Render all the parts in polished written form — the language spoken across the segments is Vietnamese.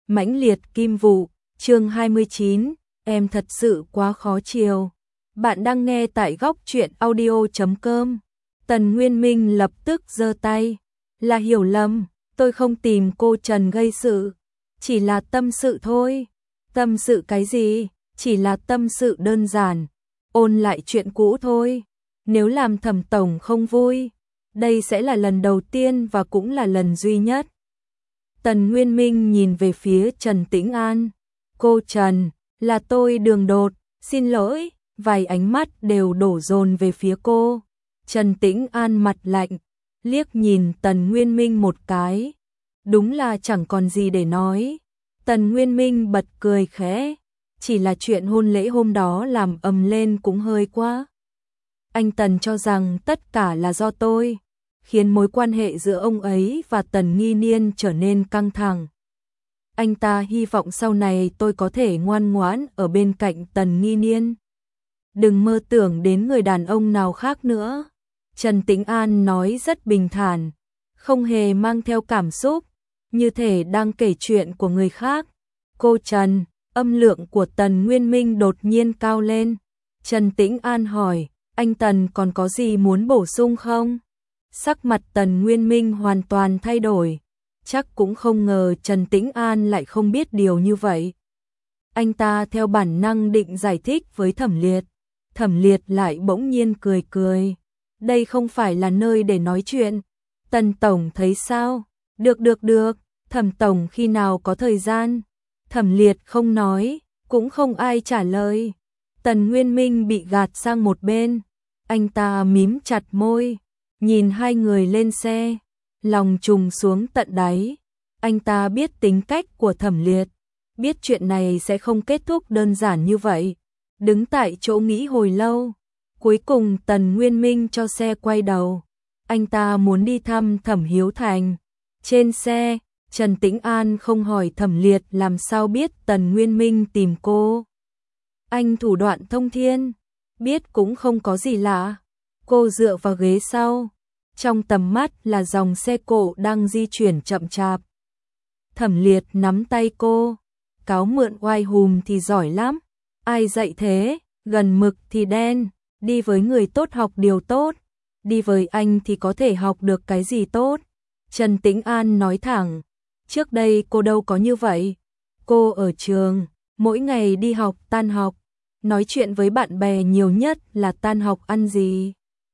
Mãnh liệt kim vụ, chương 29, em thật sự quá khó chiều. Bạn đang nghe tại góc truyện audio.com. Tần Nguyên Minh lập tức giơ tay. Là hiểu lầm, tôi không tìm cô Trần gây sự. Chỉ là tâm sự thôi. Tâm sự cái gì? Chỉ là tâm sự đơn giản. Ôn lại chuyện cũ thôi. Nếu làm Thẩm tổng không vui, đây sẽ là lần đầu tiên và cũng là lần duy nhất. Tần Nguyên Minh nhìn về phía Trần Tĩnh An. Cô Trần, là tôi đường đột, xin lỗi, vài ánh mắt đều đổ dồn về phía cô. Trần Tĩnh An mặt lạnh, liếc nhìn Tần Nguyên Minh một cái. Đúng là chẳng còn gì để nói. Tần Nguyên Minh bật cười khẽ, chỉ là chuyện hôn lễ hôm đó làm ầm lên cũng hơi quá. Anh Tần cho rằng tất cả là do tôi, khiến mối quan hệ giữa ông ấy và Tần Nghi Niên trở nên căng thẳng. Anh ta hy vọng sau này tôi có thể ngoan ngoãn ở bên cạnh Tần Nghi Niên. Đừng mơ tưởng đến người đàn ông nào khác nữa. Trần Tĩnh An nói rất bình thản, không hề mang theo cảm xúc, như thể đang kể chuyện của người khác. Cô Trần, âm lượng của Tần Nguyên Minh đột nhiên cao lên. Trần Tĩnh An hỏi, anh Tần còn có gì muốn bổ sung không? Sắc mặt Tần Nguyên Minh hoàn toàn thay đổi. Chắc cũng không ngờ Trần Tĩnh An lại không biết điều như vậy. Anh ta theo bản năng định giải thích với Thẩm Liệt. Thẩm Liệt lại bỗng nhiên cười cười. Đây không phải là nơi để nói chuyện. Tần tổng thấy sao? Được. Thẩm tổng khi nào có thời gian? Thẩm Liệt không nói, cũng không ai trả lời. Tần Nguyên Minh bị gạt sang một bên. Anh ta mím chặt môi, nhìn hai người lên xe, lòng trùng xuống tận đáy. Anh ta biết tính cách của Thẩm Liệt, biết chuyện này sẽ không kết thúc đơn giản như vậy. Đứng tại chỗ nghĩ hồi lâu, cuối cùng Tần Nguyên Minh cho xe quay đầu. Anh ta muốn đi thăm Thẩm Hiếu Thành. Trên xe, Trần Tĩnh An không hỏi Thẩm Liệt làm sao biết Tần Nguyên Minh tìm cô. Anh thủ đoạn thông thiên, biết cũng không có gì lạ. Cô dựa vào ghế sau, trong tầm mắt là dòng xe cộ đang di chuyển chậm chạp. Thẩm Liệt nắm tay cô, cáo mượn oai hùm thì giỏi lắm. Ai dạy thế, gần mực thì đen, đi với người tốt học điều tốt, đi với anh thì có thể học được cái gì tốt. Trần Tĩnh An nói thẳng, trước đây cô đâu có như vậy. Cô ở trường, mỗi ngày đi học tan học, nói chuyện với bạn bè nhiều nhất là tan học ăn gì.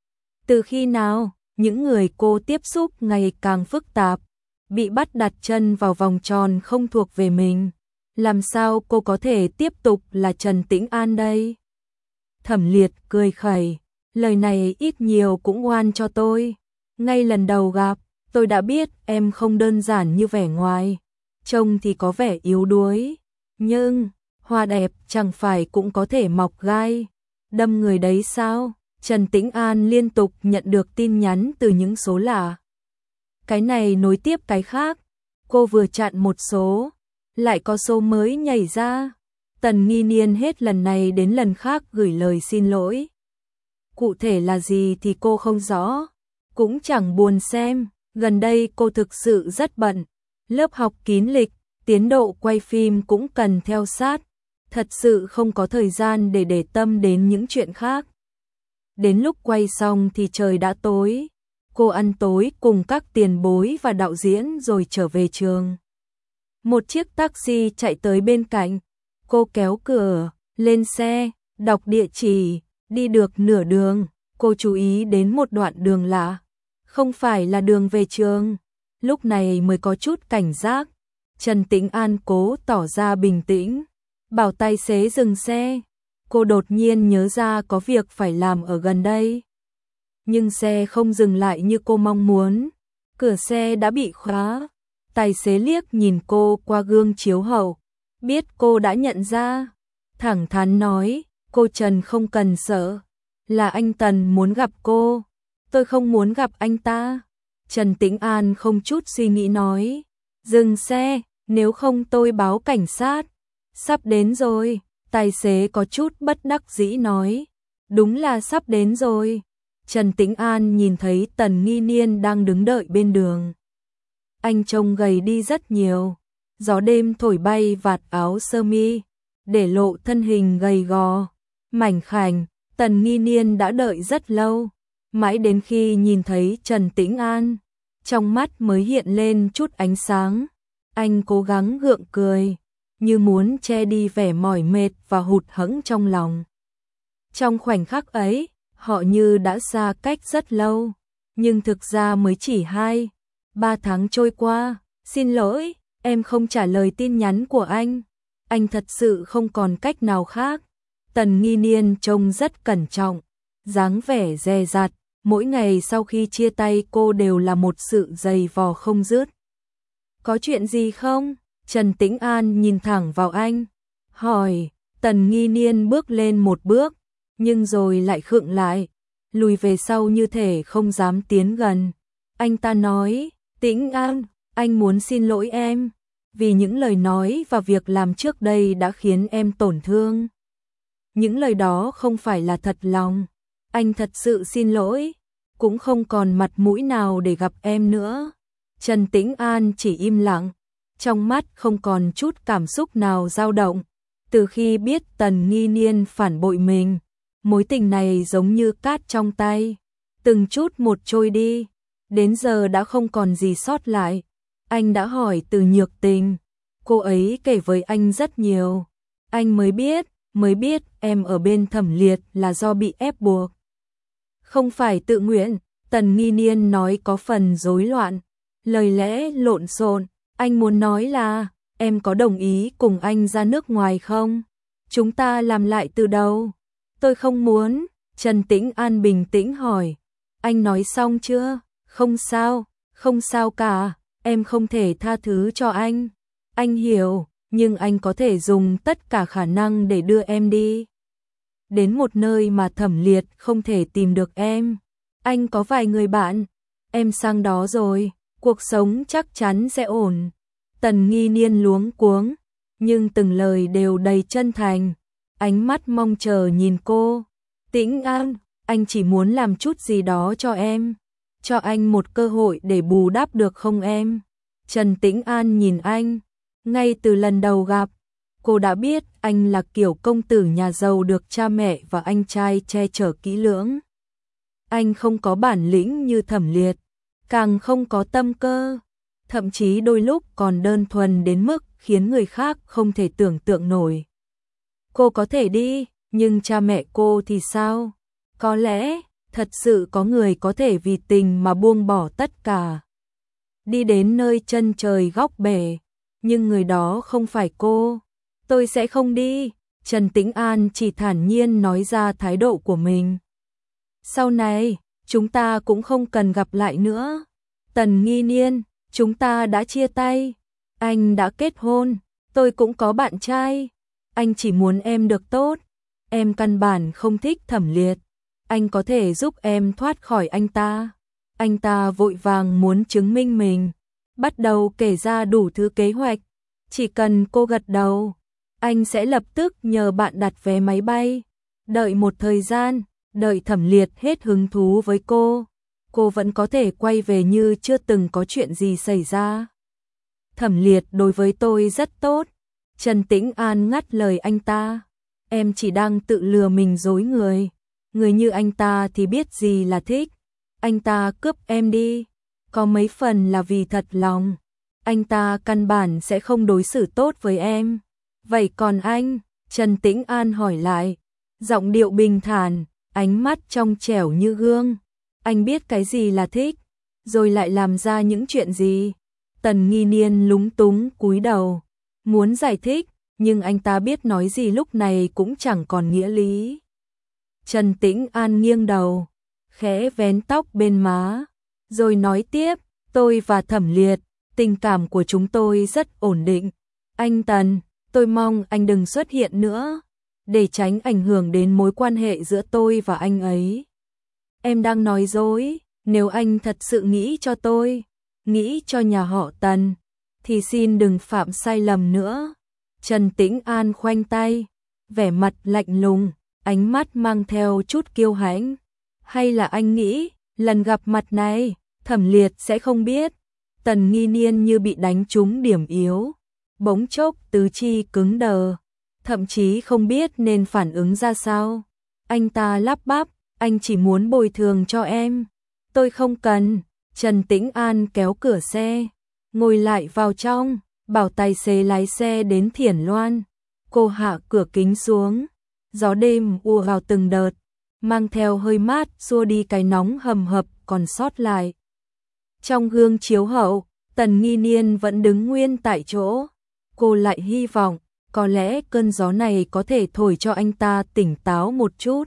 Từ khi nào, những người cô tiếp xúc ngày càng phức tạp, bị bắt đặt chân vào vòng tròn không thuộc về mình. Làm sao cô có thể tiếp tục là Trần Tĩnh An đây? Thẩm Liệt cười khẩy, lời này ít nhiều cũng oan cho tôi. Ngay lần đầu gặp, tôi đã biết em không đơn giản như vẻ ngoài. Trông thì có vẻ yếu đuối, nhưng hoa đẹp chẳng phải cũng có thể mọc gai, đâm người đấy sao? Trần Tĩnh An liên tục nhận được tin nhắn từ những số lạ. Cái này nối tiếp cái khác, cô vừa chặn một số, lại có số mới nhảy ra. Tần Nghi Niên hết lần này đến lần khác gửi lời xin lỗi. Cụ thể là gì thì cô không rõ, cũng chẳng buồn xem. Gần đây cô thực sự rất bận, lớp học kín lịch, tiến độ quay phim cũng cần theo sát. Thật sự không có thời gian để tâm đến những chuyện khác. Đến lúc quay xong thì trời đã tối. Cô ăn tối cùng các tiền bối và đạo diễn rồi trở về trường. Một chiếc taxi chạy tới bên cạnh. Cô kéo cửa, lên xe, đọc địa chỉ, đi được nửa đường. Cô chú ý đến một đoạn đường lạ. Không phải là đường về trường. Lúc này mới có chút cảnh giác. Trần Tĩnh An cố tỏ ra bình tĩnh, bảo tài xế dừng xe. Cô đột nhiên nhớ ra có việc phải làm ở gần đây. Nhưng xe không dừng lại như cô mong muốn. Cửa xe đã bị khóa. Tài xế liếc nhìn cô qua gương chiếu hậu, biết cô đã nhận ra. Thẳng thắn nói, cô Trần không cần sợ. Là anh Tần muốn gặp cô. Tôi không muốn gặp anh ta. Trần Tĩnh An không chút suy nghĩ nói. Dừng xe, nếu không tôi báo cảnh sát. Sắp đến rồi. Tài xế có chút bất đắc dĩ nói. Đúng là sắp đến rồi. Trần Tĩnh An nhìn thấy Tần Nghi Niên đang đứng đợi bên đường. Anh trông gầy đi rất nhiều. gió đêm thổi bay vạt áo sơ mi, để lộ thân hình gầy gò, mảnh khảnh. Tần Nghi Niên đã đợi rất lâu, mãi đến khi nhìn thấy Trần Tĩnh An, trong mắt mới hiện lên chút ánh sáng. Anh cố gắng gượng cười, như muốn che đi vẻ mỏi mệt và hụt hẫng trong lòng. Trong khoảnh khắc ấy, họ như đã xa cách rất lâu, nhưng thực ra mới chỉ 2-3 tháng trôi qua. Xin lỗi, em không trả lời tin nhắn của anh. Anh thật sự không còn cách nào khác. Tần Nghi Niên trông rất cẩn trọng, dáng vẻ dè dặt. Mỗi ngày sau khi chia tay cô đều là một sự giày vò không dứt. Có chuyện gì không? Trần Tĩnh An nhìn thẳng vào anh, hỏi. Tần Nghi Niên bước lên một bước, nhưng rồi lại khựng lại, lùi về sau như thể không dám tiến gần. Anh ta nói, Tĩnh An, anh muốn xin lỗi em, vì những lời nói và việc làm trước đây đã khiến em tổn thương. Những lời đó không phải là thật lòng, anh thật sự xin lỗi, cũng không còn mặt mũi nào để gặp em nữa. Trần Tĩnh An chỉ im lặng, trong mắt không còn chút cảm xúc nào dao động. Từ khi biết Tần Nghi Niên phản bội mình, mối tình này giống như cát trong tay, từng chút một trôi đi, đến giờ đã không còn gì sót lại. Anh đã hỏi từ Nhược Tình, cô ấy kể với anh rất nhiều. Anh mới biết em ở bên Thẩm Liệt là do bị ép buộc, không phải tự nguyện. Tần Nghi Niên nói có phần rối loạn, lời lẽ lộn xộn. Anh muốn nói là, em có đồng ý cùng anh ra nước ngoài không? Chúng ta làm lại từ đầu. Tôi không muốn. Trần Tĩnh An bình tĩnh hỏi. Anh nói xong chưa? Không sao, không sao cả. Em không thể tha thứ cho anh. Anh hiểu, nhưng anh có thể dùng tất cả khả năng để đưa em đi đến một nơi mà Thẩm Liệt không thể tìm được em. Anh có vài người bạn, em sang đó rồi, cuộc sống chắc chắn sẽ ổn. Tần Nghi Niên luống cuống, nhưng từng lời đều đầy chân thành, ánh mắt mong chờ nhìn cô. Tĩnh An, anh chỉ muốn làm chút gì đó cho em, cho anh một cơ hội để bù đắp được không em? Trần Tĩnh An nhìn anh, ngay từ lần đầu gặp, cô đã biết anh là kiểu công tử nhà giàu được cha mẹ và anh trai che chở kỹ lưỡng. Anh không có bản lĩnh như Thẩm Liệt, càng không có tâm cơ, thậm chí đôi lúc còn đơn thuần đến mức khiến người khác không thể tưởng tượng nổi. Cô có thể đi, nhưng cha mẹ cô thì sao? Có lẽ, thật sự có người có thể vì tình mà buông bỏ tất cả, đi đến nơi chân trời góc bể, nhưng người đó không phải cô. Tôi sẽ không đi. Trần Tĩnh An chỉ thản nhiên nói ra thái độ của mình. Sau này, chúng ta cũng không cần gặp lại nữa. Tần Nghi Niên, chúng ta đã chia tay. Anh đã kết hôn, tôi cũng có bạn trai. Anh chỉ muốn em được tốt. Em căn bản không thích Thẩm Liệt. Anh có thể giúp em thoát khỏi anh ta. Anh ta vội vàng muốn chứng minh mình, bắt đầu kể ra đủ thứ kế hoạch. Chỉ cần cô gật đầu, anh sẽ lập tức nhờ bạn đặt vé máy bay. Đợi một thời gian, đợi Thẩm Liệt hết hứng thú với cô vẫn có thể quay về như chưa từng có chuyện gì xảy ra. Thẩm Liệt đối với tôi rất tốt. Trần Tĩnh An ngắt lời anh ta. Em chỉ đang tự lừa mình dối người. Người như anh ta thì biết gì là thích. Anh ta cướp em đi, có mấy phần là vì thật lòng. Anh ta căn bản sẽ không đối xử tốt với em. Vậy còn anh? Trần Tĩnh An hỏi lại, giọng điệu bình thản, ánh mắt trong trẻo như gương. Anh biết cái gì là thích, rồi lại làm ra những chuyện gì? Tần Nghi Niên lúng túng cúi đầu, muốn giải thích, nhưng anh ta biết nói gì lúc này cũng chẳng còn nghĩa lý. Trần Tĩnh An nghiêng đầu, khẽ vén tóc bên má, rồi nói tiếp, tôi và Thẩm Liệt, tình cảm của chúng tôi rất ổn định. Anh Tần, tôi mong anh đừng xuất hiện nữa, để tránh ảnh hưởng đến mối quan hệ giữa tôi và anh ấy. Em đang nói dối, nếu anh thật sự nghĩ cho tôi, nghĩ cho nhà họ Tần, thì xin đừng phạm sai lầm nữa. Trần Tĩnh An khoanh tay, vẻ mặt lạnh lùng, ánh mắt mang theo chút kiêu hãnh. Hay là anh nghĩ, lần gặp mặt này, Thẩm Liệt sẽ không biết? Tần Nghi Niên như bị đánh trúng điểm yếu, bỗng chốc tứ chi cứng đờ, thậm chí không biết nên phản ứng ra sao. Anh ta lắp bắp, anh chỉ muốn bồi thường cho em. Tôi không cần. Trần Tĩnh An kéo cửa xe, ngồi lại vào trong, bảo tài xế lái xe đến Thiển Loan. Cô hạ cửa kính xuống, gió đêm ùa vào từng đợt, mang theo hơi mát xua đi cái nóng hầm hập còn sót lại. Trong gương chiếu hậu, Tần Nghi Niên vẫn đứng nguyên tại chỗ. Cô lại hy vọng, có lẽ cơn gió này có thể thổi cho anh ta tỉnh táo một chút.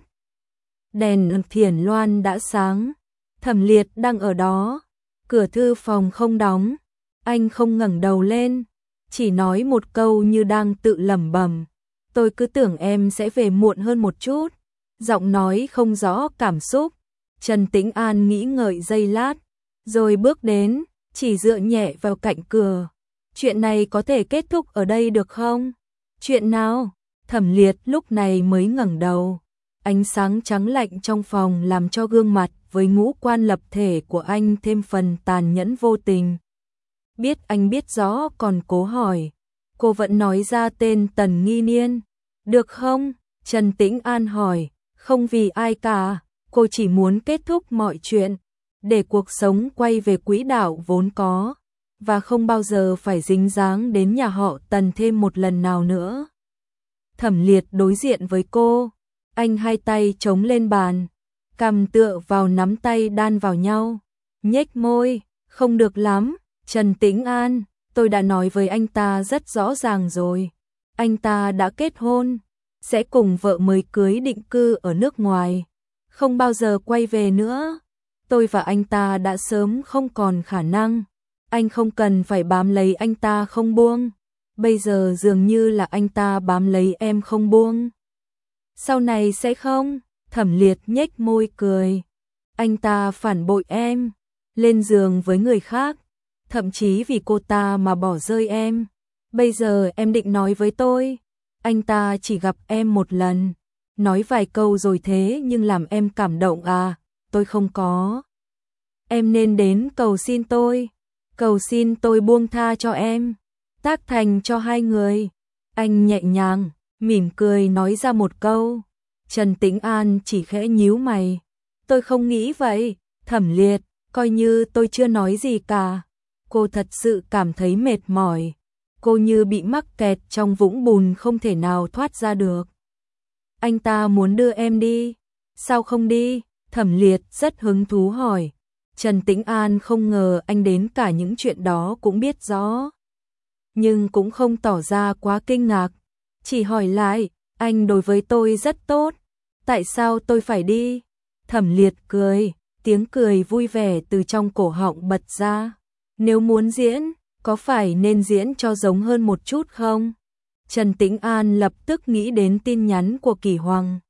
Đèn Thiển Loan đã sáng, Thẩm Liệt đang ở đó, cửa thư phòng không đóng, anh không ngẩng đầu lên, chỉ nói một câu như đang tự lẩm bẩm. Tôi cứ tưởng em sẽ về muộn hơn một chút. Giọng nói không rõ cảm xúc. Trần Tĩnh An nghĩ ngợi giây lát, rồi bước đến, chỉ dựa nhẹ vào cạnh cửa. Chuyện này có thể kết thúc ở đây được không? Chuyện nào? Thẩm Liệt lúc này mới ngẩng đầu. Ánh sáng trắng lạnh trong phòng làm cho gương mặt với ngũ quan lập thể của anh thêm phần tàn nhẫn vô tình. Biết anh biết rõ còn cố hỏi. Cô vẫn nói ra tên Tần Nghi Niên. Được không? Trần Tĩnh An hỏi. Không vì ai cả, cô chỉ muốn kết thúc mọi chuyện, để cuộc sống quay về quỹ đạo vốn có, và không bao giờ phải dính dáng đến nhà họ Tần thêm một lần nào nữa. Thẩm Liệt đối diện với cô, anh hai tay chống lên bàn, cằm tựa vào nắm tay đan vào nhau, nhếch môi, không được lắm, Trần Tĩnh An, tôi đã nói với anh ta rất rõ ràng rồi, anh ta đã kết hôn, sẽ cùng vợ mới cưới định cư ở nước ngoài, không bao giờ quay về nữa. Tôi và anh ta đã sớm không còn khả năng, anh không cần phải bám lấy anh ta không buông, bây giờ dường như là anh ta bám lấy em không buông. Sau này sẽ không? Thẩm Liệt nhếch môi cười. Anh ta phản bội em, lên giường với người khác, thậm chí vì cô ta mà bỏ rơi em. Bây giờ em định nói với tôi, anh ta chỉ gặp em một lần, nói vài câu rồi thế nhưng làm em cảm động à, tôi không có. Em nên đến cầu xin tôi buông tha cho em, tác thành cho hai người. Anh nhẹ nhàng, mỉm cười nói ra một câu. Trần Tĩnh An chỉ khẽ nhíu mày. Tôi không nghĩ vậy, Thẩm Liệt, coi như tôi chưa nói gì cả. Cô thật sự cảm thấy mệt mỏi. Cô như bị mắc kẹt trong vũng bùn không thể nào thoát ra được. Anh ta muốn đưa em đi. Sao không đi? Thẩm Liệt rất hứng thú hỏi. Trần Tĩnh An không ngờ anh đến cả những chuyện đó cũng biết rõ. Nhưng cũng không tỏ ra quá kinh ngạc. Chỉ hỏi lại, anh đối với tôi rất tốt. Tại sao tôi phải đi? Thẩm Liệt cười, tiếng cười vui vẻ từ trong cổ họng bật ra. Nếu muốn diễn, có phải nên diễn cho giống hơn một chút không? Trần Tĩnh An lập tức nghĩ đến tin nhắn của Kỳ Hoàng.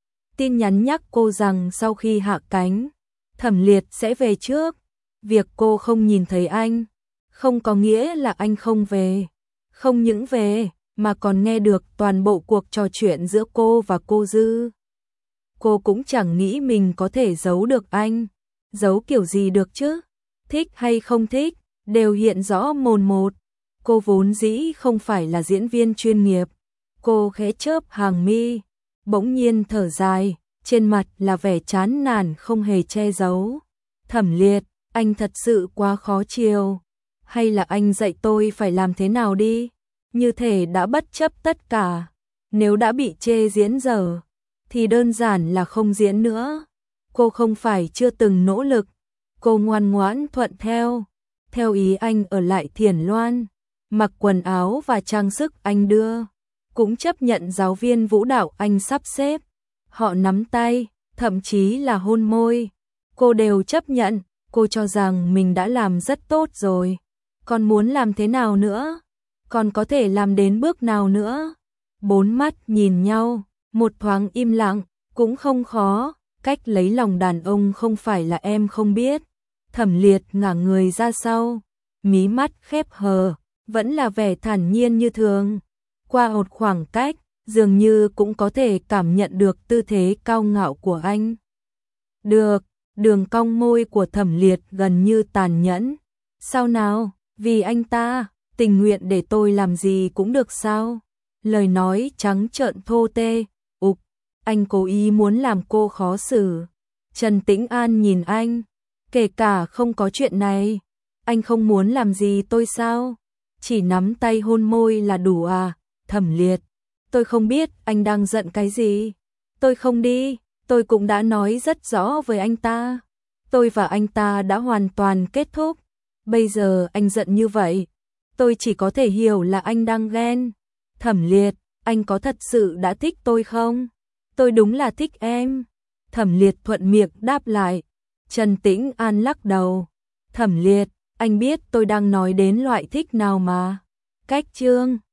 Tin nhắn nhắc cô rằng sau khi hạ cánh, Thẩm Liệt sẽ về trước. Việc cô không nhìn thấy anh, không có nghĩa là anh không về. Không những về, mà còn nghe được toàn bộ cuộc trò chuyện giữa cô và cô Dư. Cô cũng chẳng nghĩ mình có thể giấu được anh. Giấu kiểu gì được chứ? Thích hay không thích, đều hiện rõ mồn một. Cô vốn dĩ không phải là diễn viên chuyên nghiệp. Cô khẽ chớp hàng mi, bỗng nhiên thở dài, trên mặt là vẻ chán nản không hề che giấu. Thẩm Liệt, anh thật sự quá khó chiều. Hay là anh dạy tôi phải làm thế nào đi? Như thể đã bất chấp tất cả. Nếu đã bị chê diễn dở, thì đơn giản là không diễn nữa. Cô không phải chưa từng nỗ lực. Cô ngoan ngoãn thuận theo. Theo ý anh ở lại Thiển Loan, mặc quần áo và trang sức anh đưa, cũng chấp nhận giáo viên vũ đạo anh sắp xếp. Họ nắm tay, thậm chí là hôn môi. Cô đều chấp nhận, cô cho rằng mình đã làm rất tốt rồi. Còn muốn làm thế nào nữa? Còn có thể làm đến bước nào nữa? Bốn mắt nhìn nhau, một thoáng im lặng, cũng không khó. Cách lấy lòng đàn ông không phải là em không biết. Thẩm Liệt ngả người ra sau, mí mắt khép hờ, vẫn là vẻ thản nhiên như thường. Qua một khoảng cách, dường như cũng có thể cảm nhận được tư thế cao ngạo của anh. Được, đường cong môi của Thẩm Liệt gần như tàn nhẫn. Sao nào, vì anh ta, tình nguyện để tôi làm gì cũng được sao? Lời nói trắng trợn thô tê, ục, anh cố ý muốn làm cô khó xử. Trần Tĩnh An nhìn anh, kể cả không có chuyện này, anh không muốn làm gì tôi sao? Chỉ nắm tay hôn môi là đủ à? Thẩm Liệt, tôi không biết anh đang giận cái gì. Tôi không đi, tôi cũng đã nói rất rõ với anh ta. Tôi và anh ta đã hoàn toàn kết thúc. Bây giờ anh giận như vậy, tôi chỉ có thể hiểu là anh đang ghen. Thẩm Liệt, anh có thật sự đã thích tôi không? Tôi đúng là thích em. Thẩm Liệt thuận miệng đáp lại. Trần Tĩnh An lắc đầu. Thẩm Liệt, anh biết tôi đang nói đến loại thích nào mà. Cách chương